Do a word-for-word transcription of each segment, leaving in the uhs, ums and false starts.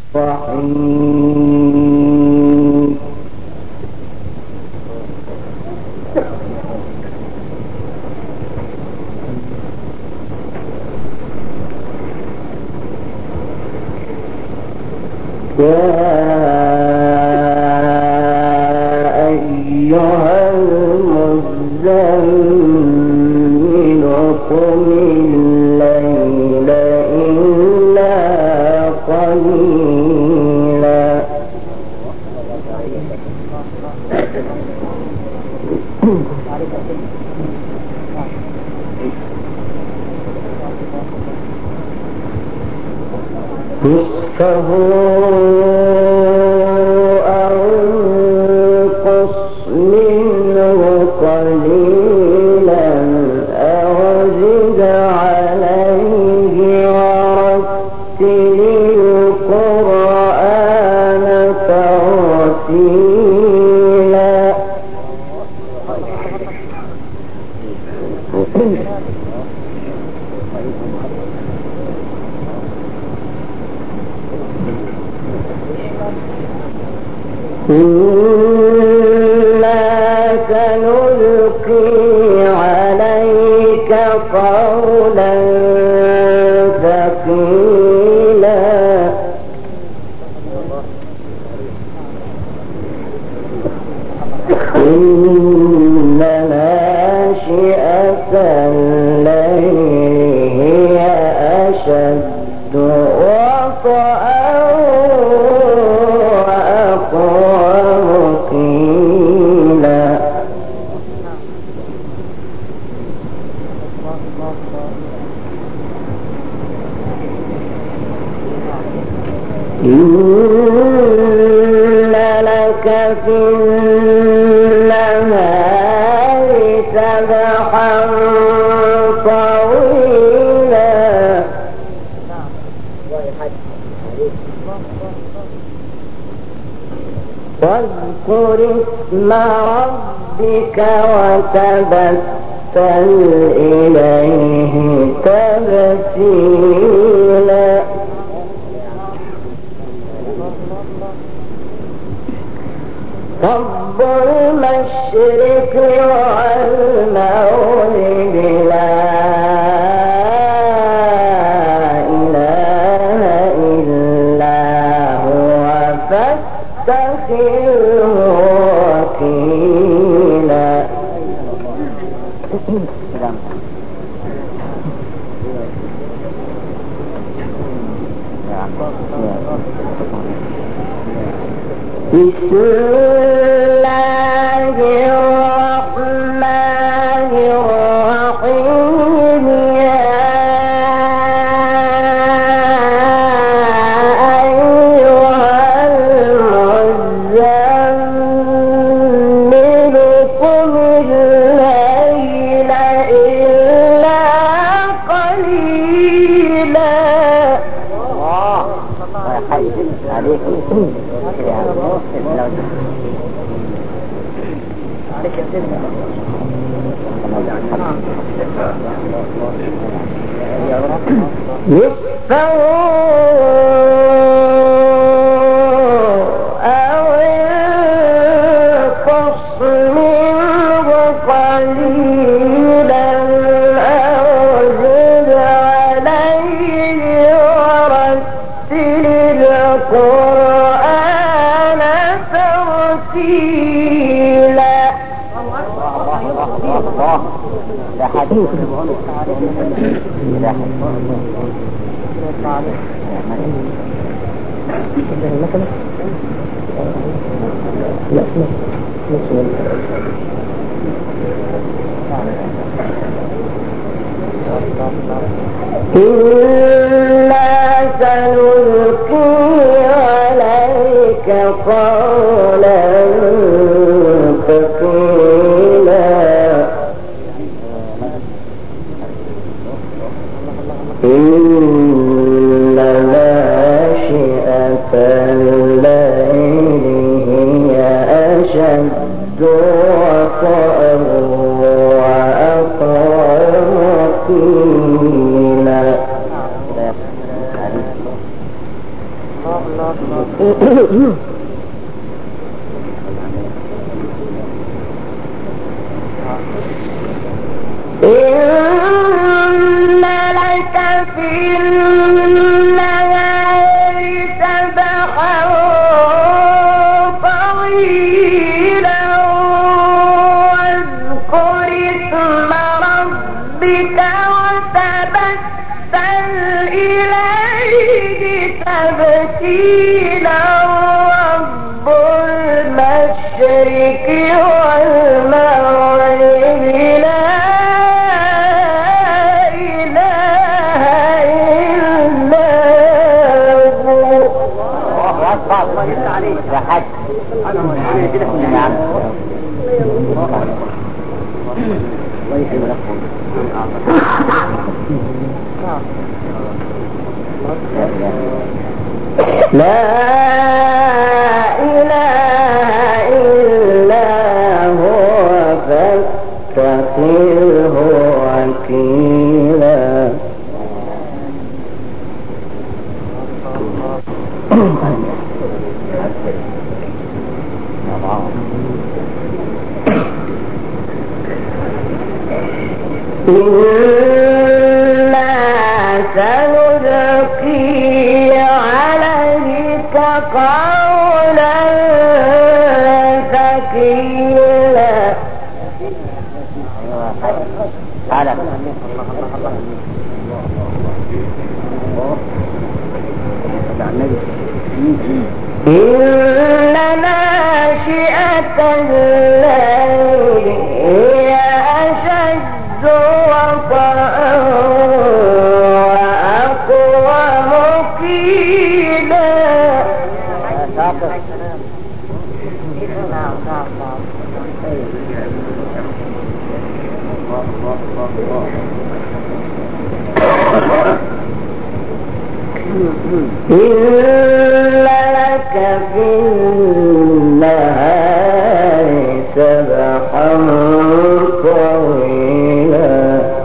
الرحيم يا أيها المزمل قم الليل إلا قليلا نصفه أو انقص منه قليلا أو زد عليه ورتل القرآن ترتيلا إنا سنلقي عليك قولا ثقيلا إن ناشئة الليل هي أشد وطئا إن لك في النهار سبحا طويلا واذكر اسم ربك وتبتل إليه تبتيلا رب المشرق والمغرب لا إله إلا هو فاتخذه وكيلا بسم الله الرحمن الرحيم يا أيها المزمل قم الليل إلا قليلا عليكم نصفه أو انقص منه قليلا أو زد عليه ورتل القرآن ترتيلا لا حديث لا إنا سنلقي عليك قولا ثقيلا إن ناشئة الليل هي أشد وطئا وأقوم قيلا إن لك في النهار سبحا طويلا واذكر اسم ربك وتبتل إليه تبتيلا رب المشرق والمغرب لا إله إلا هو. الله يفتح عليك يا حاج. نعم. لا إله إلا هو فاتخذه وكيلا. إنا سنلقي عليك قولا ثقيلا. إن ناشئة الليل هي أشد وطئا وأقوم قيلا. إن لك في النهار سبحا طويلا.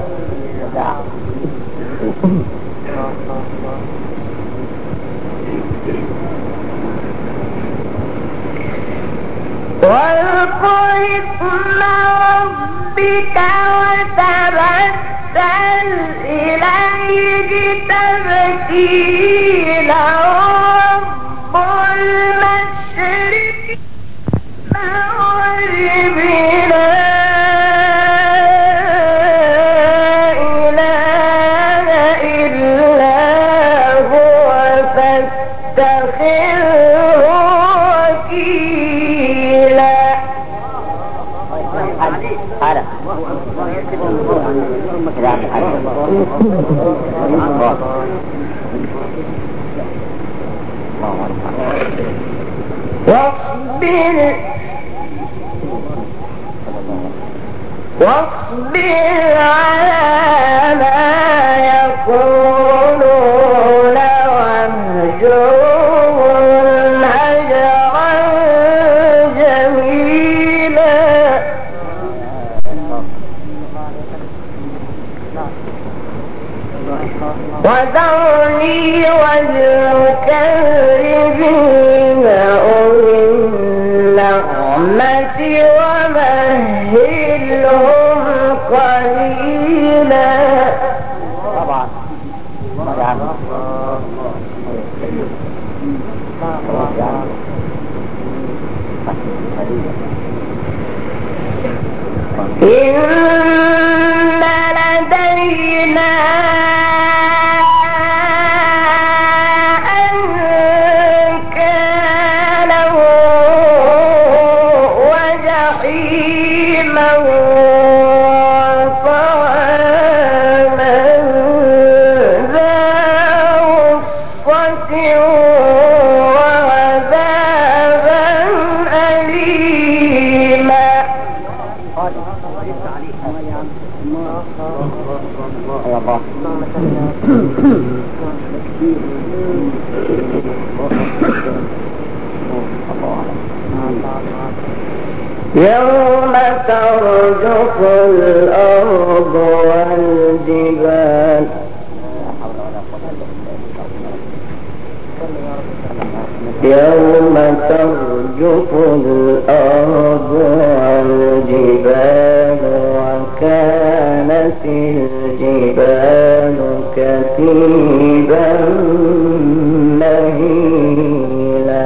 واذكر اسم ربك وتبتل إليه تبتيلا رب المشرق والمغرب لا إله إلا هو فاتخذه وكيلا. واصبر واصبر على ما يقولون واهجرهم هجرا جميلا. وذرني والمكذبين أولي النعمة ومهلهم قليلا. طبعا إن لدينا أنكالا وجحيما وطعاما ذا غصة وعذابا أليما. يوم ترجف الأرض والجبال يوم ترجف الأرض والجبال وكانت الجبال كثيبا مهيلا.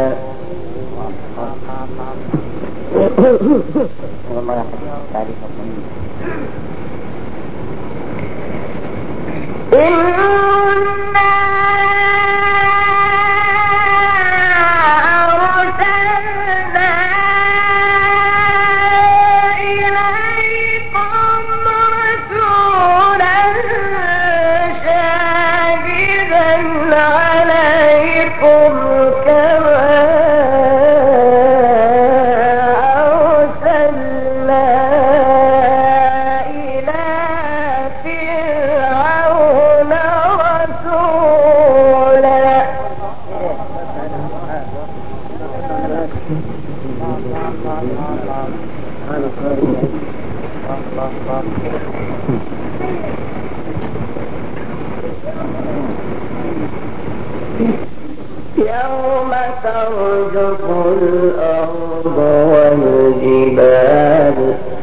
يوم ترجف الأرض والجبال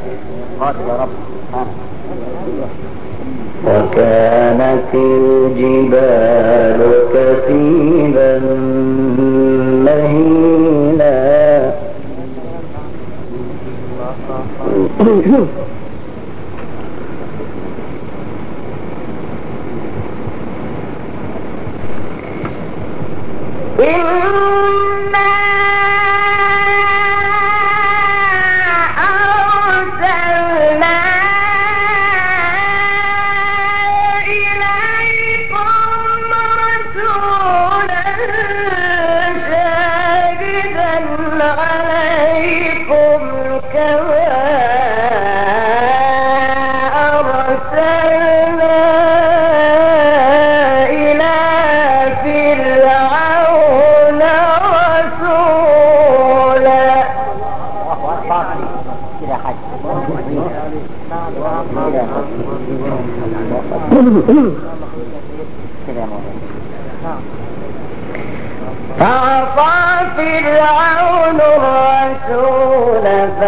وكانت الجبال كثيبا مهيلا. إنا أرسلنا إليكم رسولا شاهدا عليكم كما أرسلنا إلى فرعون رسولا. فعصى فرعون الرسول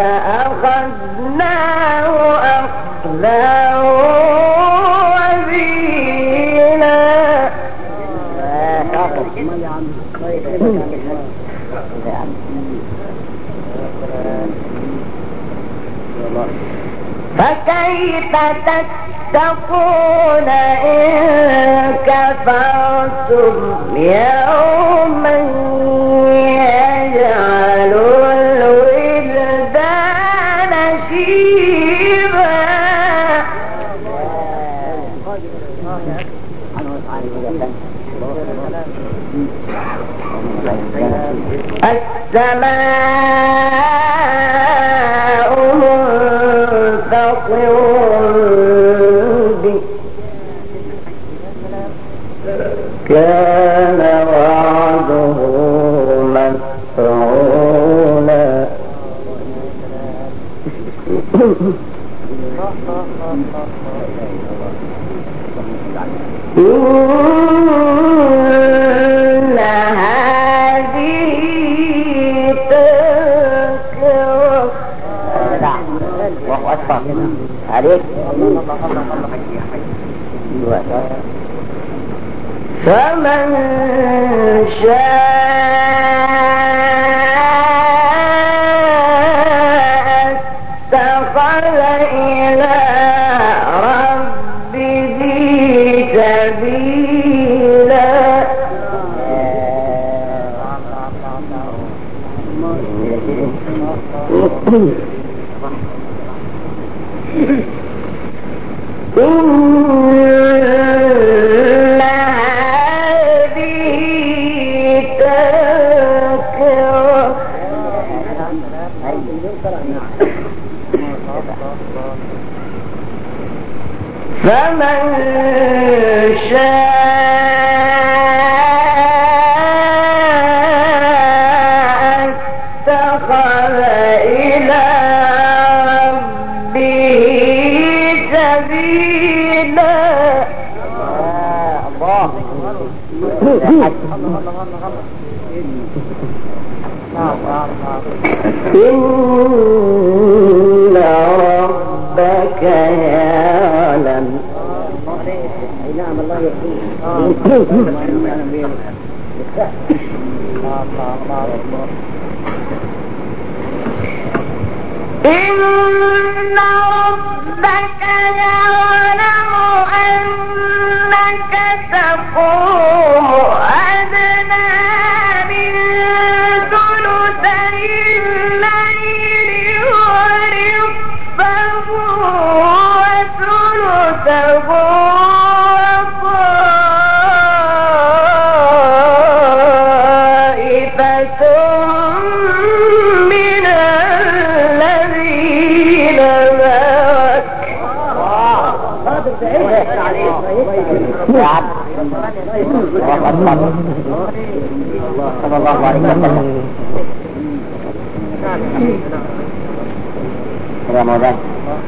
فأخذناه أخذا وبيلا. فكيف تتقون إن كفرتم يوما يجعل الولدان شيبا. السماء منفطر به كان وعده مفعولا. إن هذه تذكرة. الله أكبر عليك. فمن شاء اتخذ إلى ربه سبيلا. إن هذه تذكرة. فمن شاء اتخذ إلى ربه سبيلا. الله إن ربك يعلم. نعم الله يحيي. إن ربك يعلم أنك تقوم أدنى من ثلثي الليل ونصفه وثلثه وطائفة من الذين معك. صلى الله عليه وسلم. يا مولانا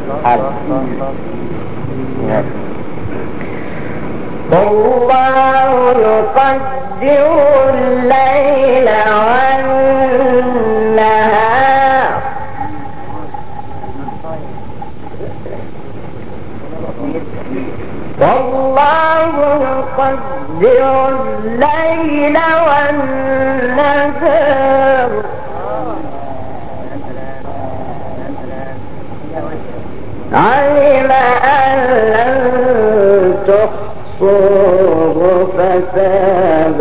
والله يقدر الليل والنهار والله يقدر الليل والنهار علم أن لن تحصوه فتاب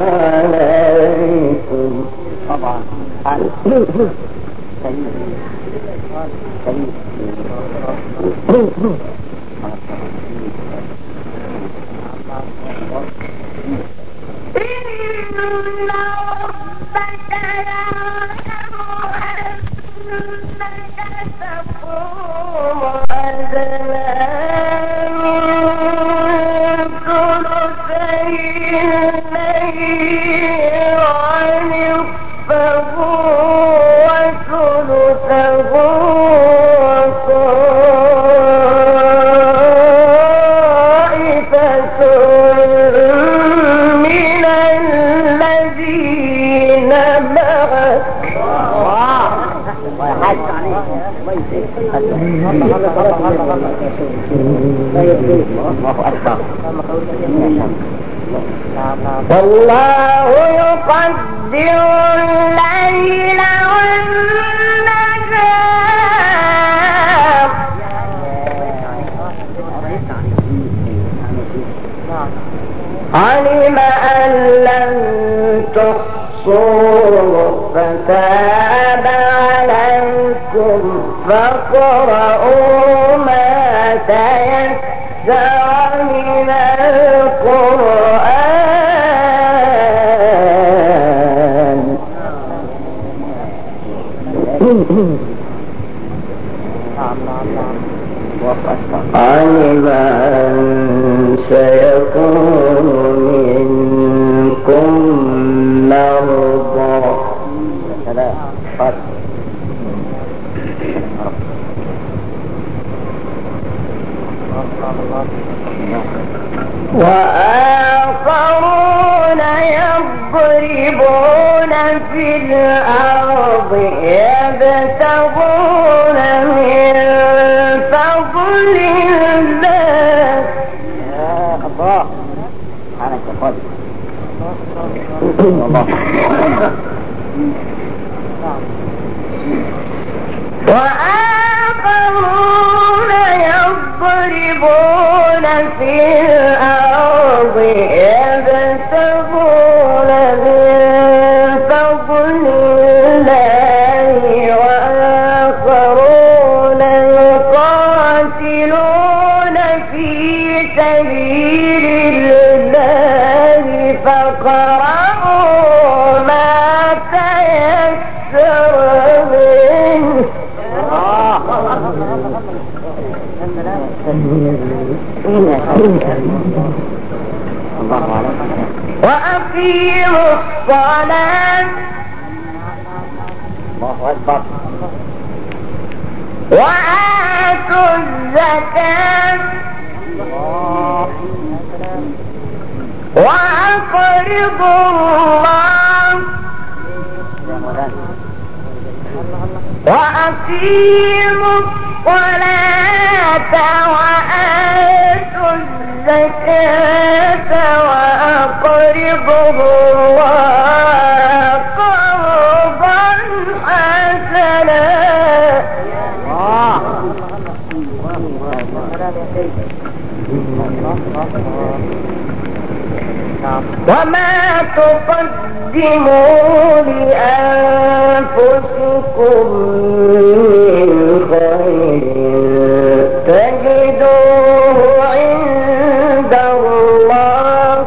عليكم. طبعا إن ربك يعلم أنك تقوم أدنى من ثلثي الليل ونصفه وثلثه وطائفة من الذين معك. والله يقدر الليل والنهار علم أن لن تحصوه فتاب عليكم فاقرؤوا ما تيسر من القرآن. علم أن سيكون منكم مرضى وآخرون يضربون في الأرض يبتغون من فضل الله. يا الله أنا كفاضي الله. وآخرون يضربون في الأرض يبتغون من فضل الله وآخرون يقاتلون في سبيل الله فاقرؤوا ما تيسر منه. وأقيموا الصلاة الله أكبر وآتوا الزكاة وأقرضوا الله وأقيموا الصلاة وآتوا الزكاة وأقرضوا الله قرضا حسنا وما تقدموا لأنفسكم من خير تجدوه عند الله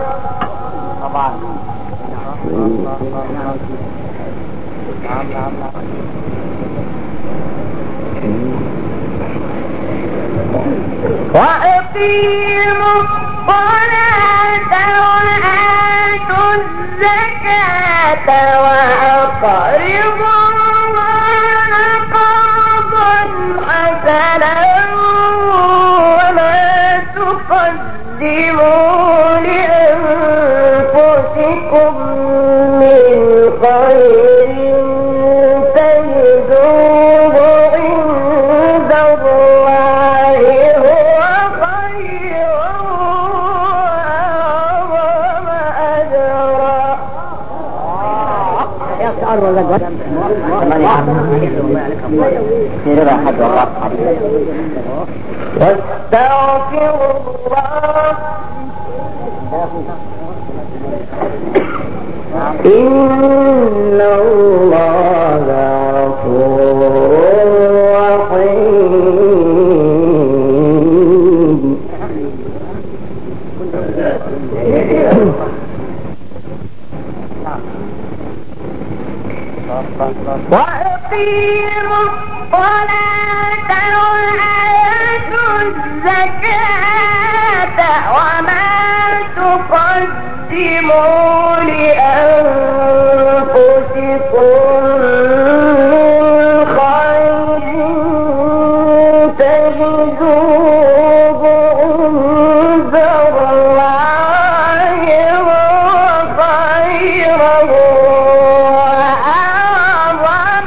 وأقيموا الصلاة وآتوا الزكاة وأقرضوا الله قرضا حسنا وما تقدموا لأنفسكم من خير تجدوه عند الله هو خيرا وأعظم أجرا. واستغفروا الله إن الله غفور رحيم. وأقيموا الصلاة وآتوا الزكاة وما تقدموا لأنفسكم من خير تجدوه عند الله هو خيرا وأعظم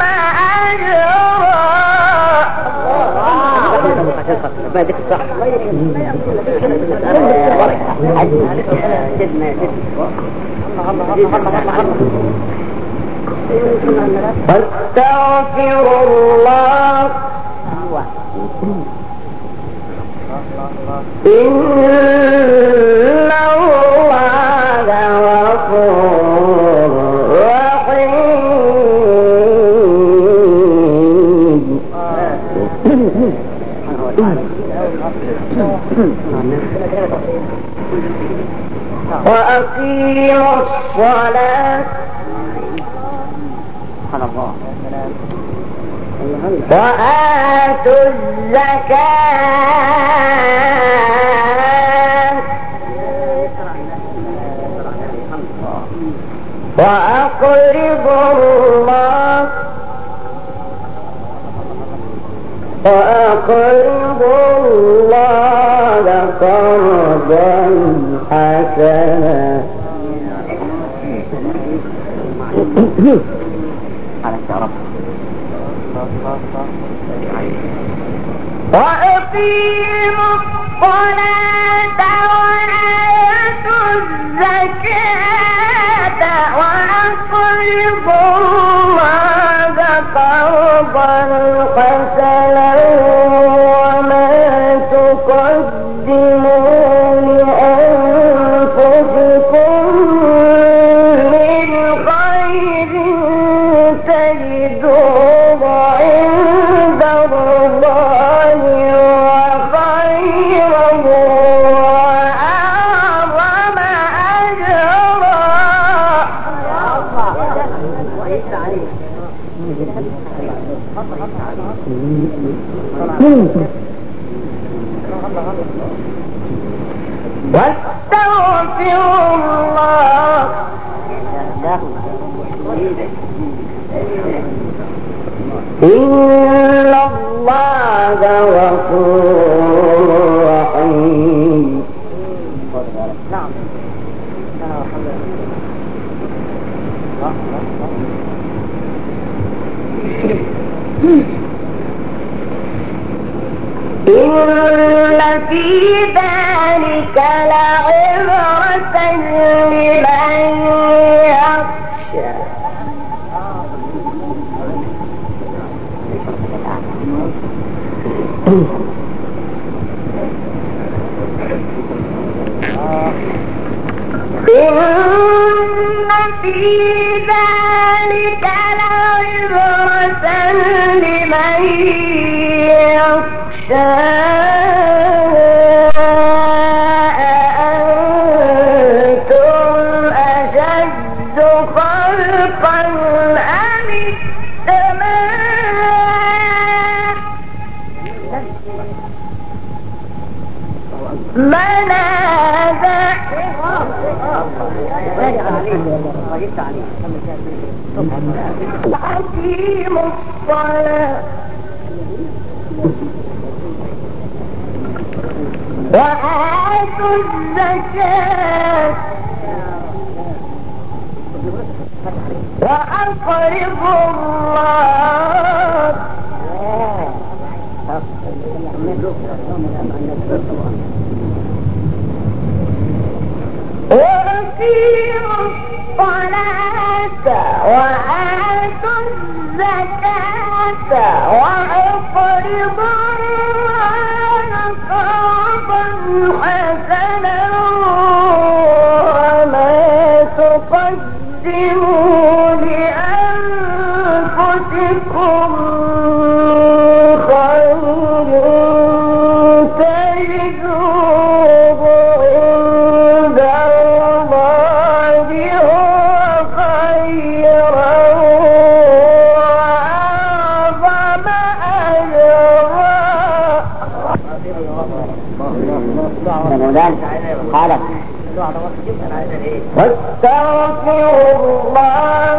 واستغفروا الله إن الله غفور رحيم. وأقيموا الصلاة وآتوا الزكاة وأقرضوا الله وأقرضوا الله قرضا حسنا وأقيموا الصلاة وآتوا الزكاة وأقرضوا الله قرضا حسنا وما تقدموا لأنفسكم من خير تجدوه عند الله وخيرا وأعظم أجرا. واستغفروا الله إن الله غفور رحيم. في ذلك لعبرة لمن يخشى إن في ذلك لعبرة لمن يخشى أأنتم أشد خلقا أم السماء بناها وأقيموا الصلاة وآتوا الزكاة وأقرضوا الله وأقيموا الصلاة وآتوا الزكاة وأقرضوا الله قرضا حسنا وما تقدموا لأنفسكم قالت واستغفروا الله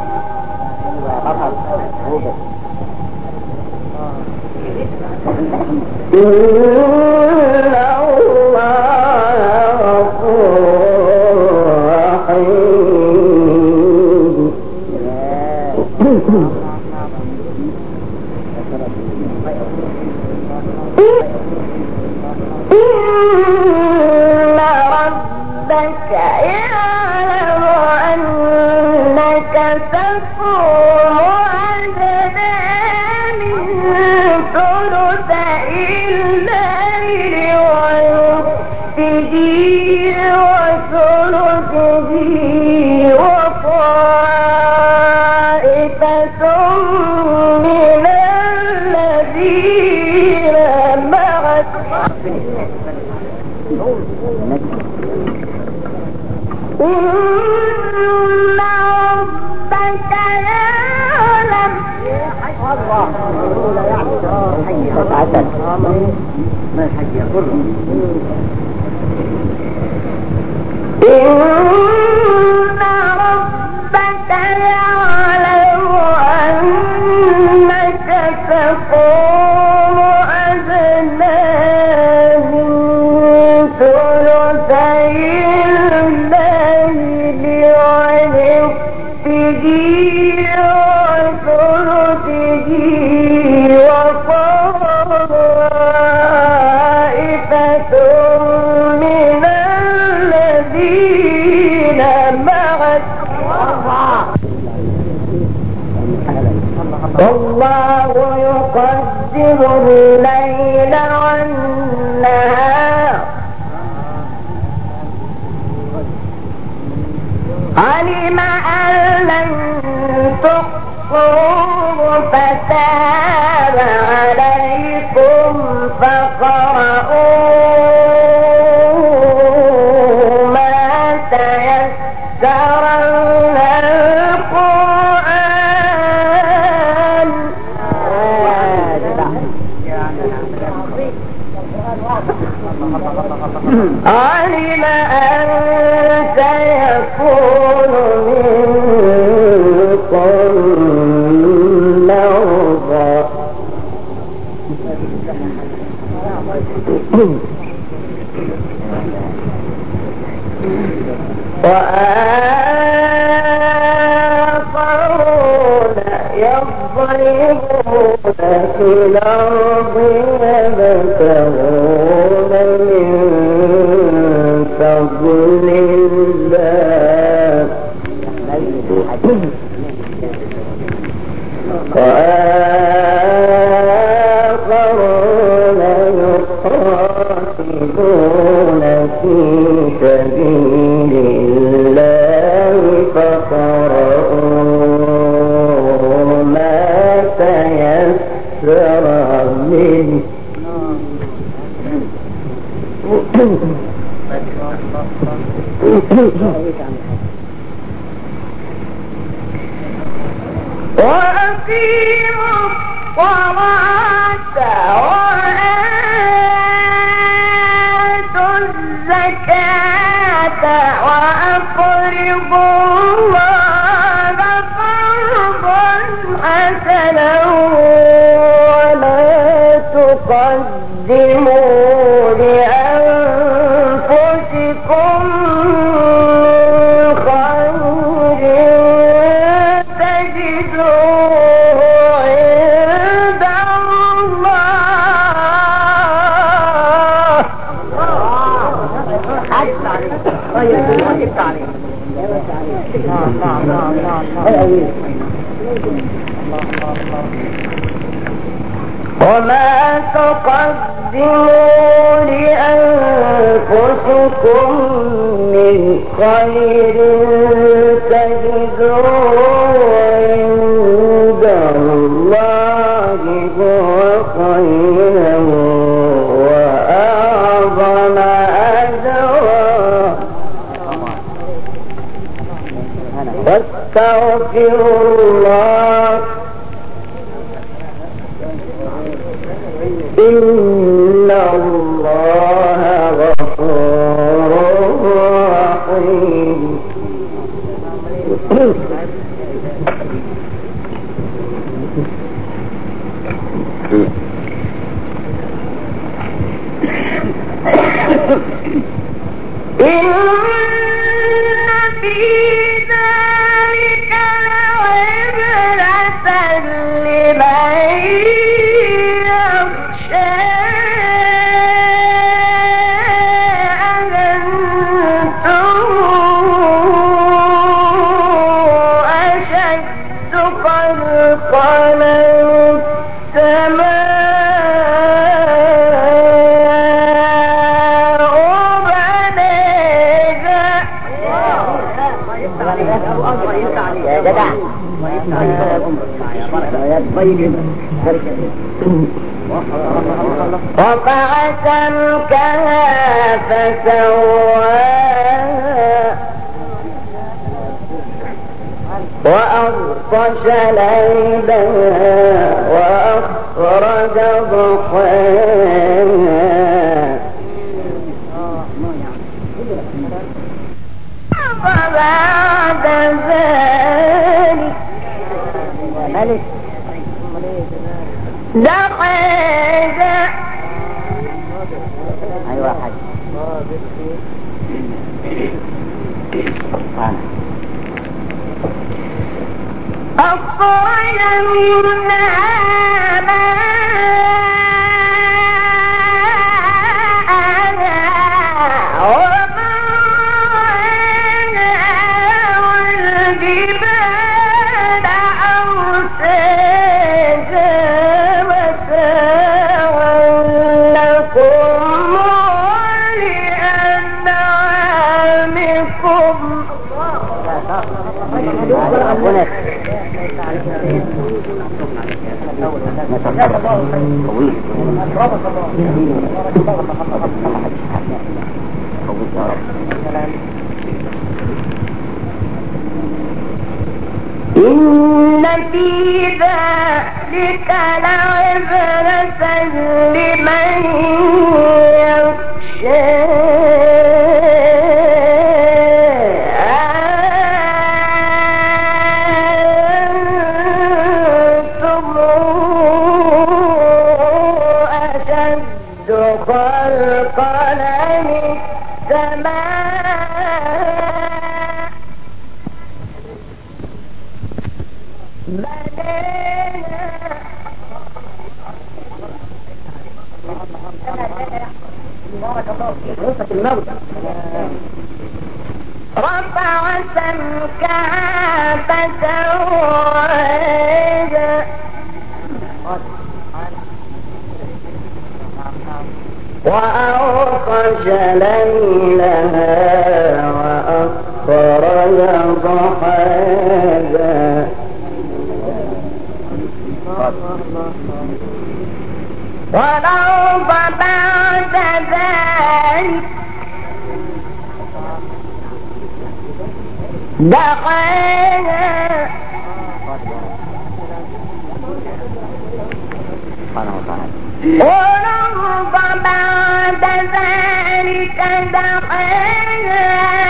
إن الله غفور رحيم إن ربك يعلم أنك تقوم أدنى من ثلثي الليل ونصفه وثلثه وطائفة من الذين معك إن ربك يعلم ما الحج يقول إن ربك يعلم أنك تقوم أدنى من ثلثي الليل ونصفه وثلثه وطائفة من الذين معك والله يقدر الليل والنهار علم أن لن تحصوه فتاب عليكم فاقرؤوا ما تيسر من القرآن علم أن سيكون منكم مرضى وآخرون يضربون في الأرض يبتغون من فضل الله وآخرون يقاتلون في سبيل الله فقرؤوا ما تيسر منه وأقيموا الصلاة وآتوا الزكاة وأقرضوا الله قرضا حسنا ولا تقدموا لأنفسكم وما تقدموا لأنفسكم من خير تجدوه عند الله هو خيرا وأعظم أجرا واستغفروا الله إن الله غفور رحيم إن في ذلك لعبرة لمن يخشى أنتم أشد خلقا من رفع سمكها فسواها وأغطش ليلها وأخرج ضحاها فبعد ذلك دحيت أيوة حاج أخرج منها إن في ذلك لعبرة لمن يخشى قصة الموت. رفع سمكها فسواها وأغطش ليلها وأخرج ضحاها والأرض بعد ذلك دحاها والأرض بعد ذلك دحاها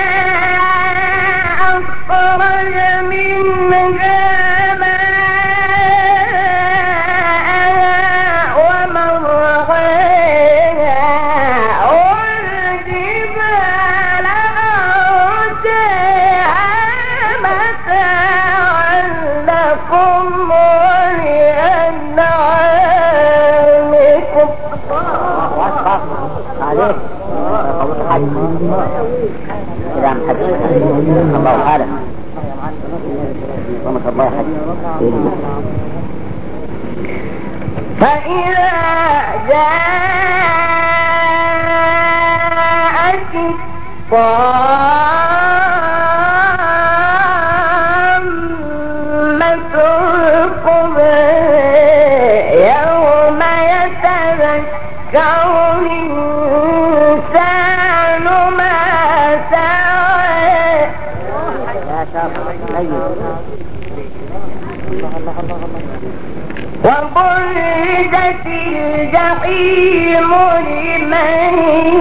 أخرج منها الله حاله رحمة الله حاله. فإذا جاءت الطامة الكبرى يوم يتذكر الإنسان ما سعى وبرزت الجحيم لمن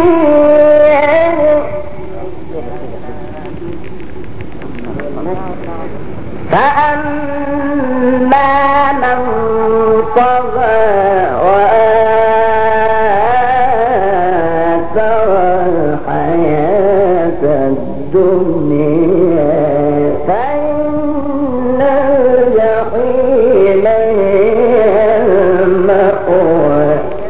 فأما من طغى وآثر الحياة الدنيا فإن الجحيم هي المأوى.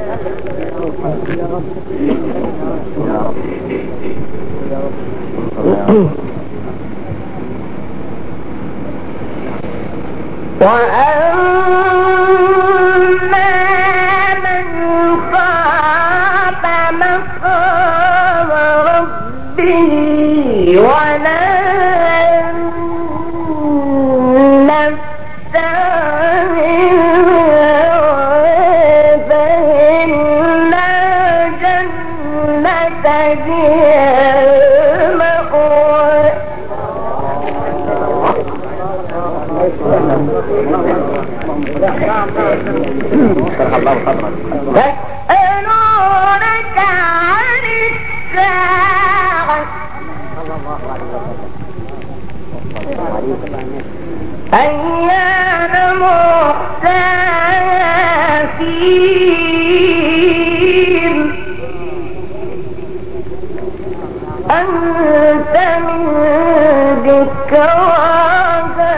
وأما من خاف مقام ربه ونهى النفس عن الهوى فإن الجنة هي المأوى. يسألونك عن الساعة أيان مرساها فيهم أنت من ذكراها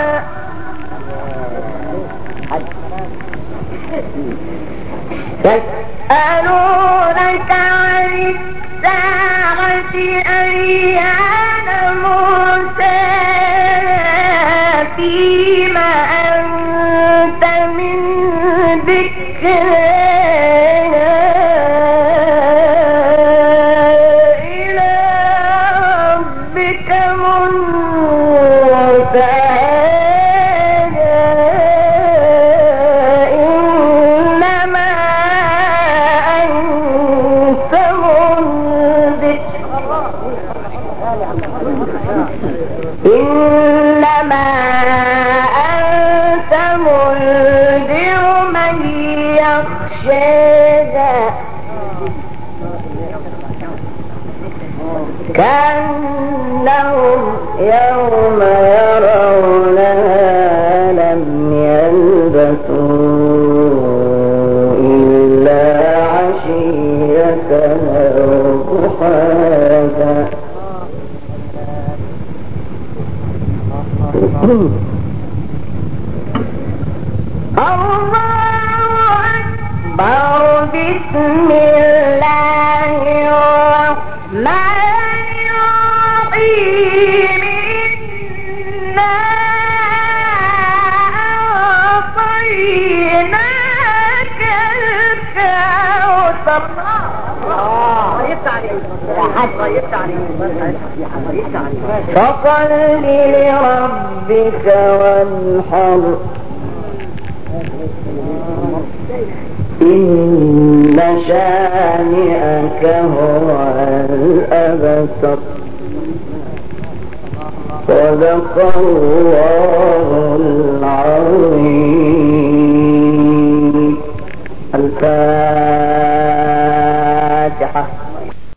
يسألونك عن الساعة أيان مرساها فيما أنت من ذكرها إلى ربك منتهاها إنما أنت منذر من يخشاها كأنهم يوم يرونها لم يلبثوا إلا عشية أو ضحاها. الله أكبر بسم الله أعطيناك الكوثر. فصل لربك وانحر إن شانئك هو الأبتر. صدق الله العظيم. الفاتحة.